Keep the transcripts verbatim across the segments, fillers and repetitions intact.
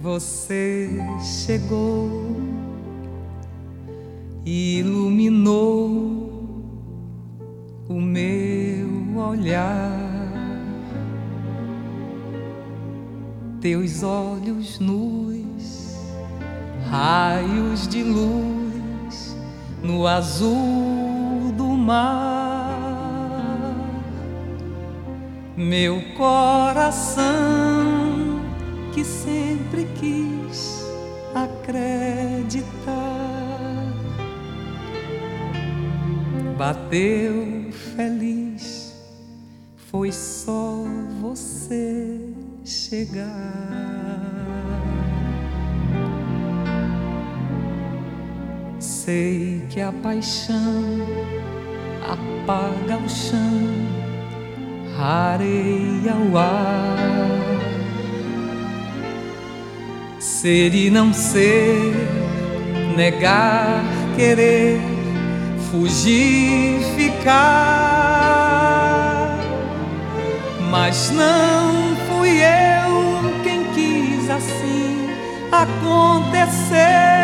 Você chegou, iluminou o meu olhar. Teus olhos nus, raios de luz no azul do mar. Meu coração que sempre quis acreditar bateu feliz, foi só você chegar. Sei que a paixão apaga o chão, areia o ar. Ser e não ser, negar, querer, fugir, ficar. Mas não fui eu quem quis assim, aconteceu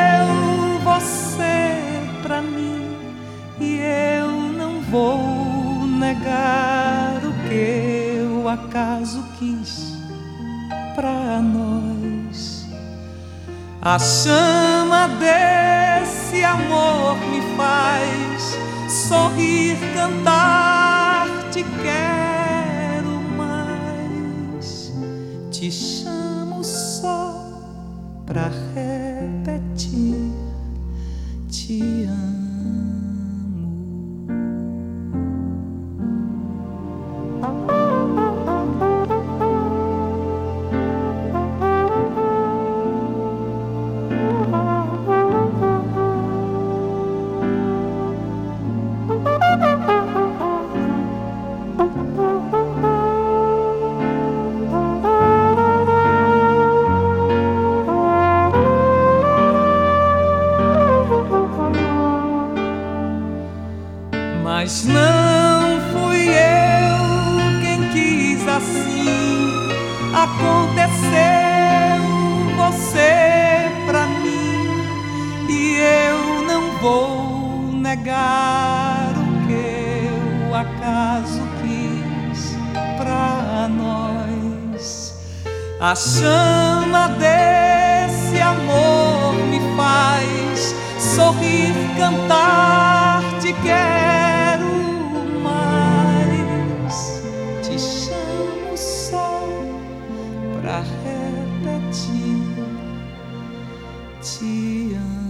você pra mim. E eu não vou negar o que o acaso quis pra nós. A chama desse amor me faz sorrir, cantar, te quero mais. Te chamo só pra repetir, te amo. Mas não fui eu quem quis assim, aconteceu você pra mim. E eu não vou negar o que o acaso quis pra nós. A chama desse amor me faz sorrir, cantar, te quero mais. Te chamo só pra repetir, te amo.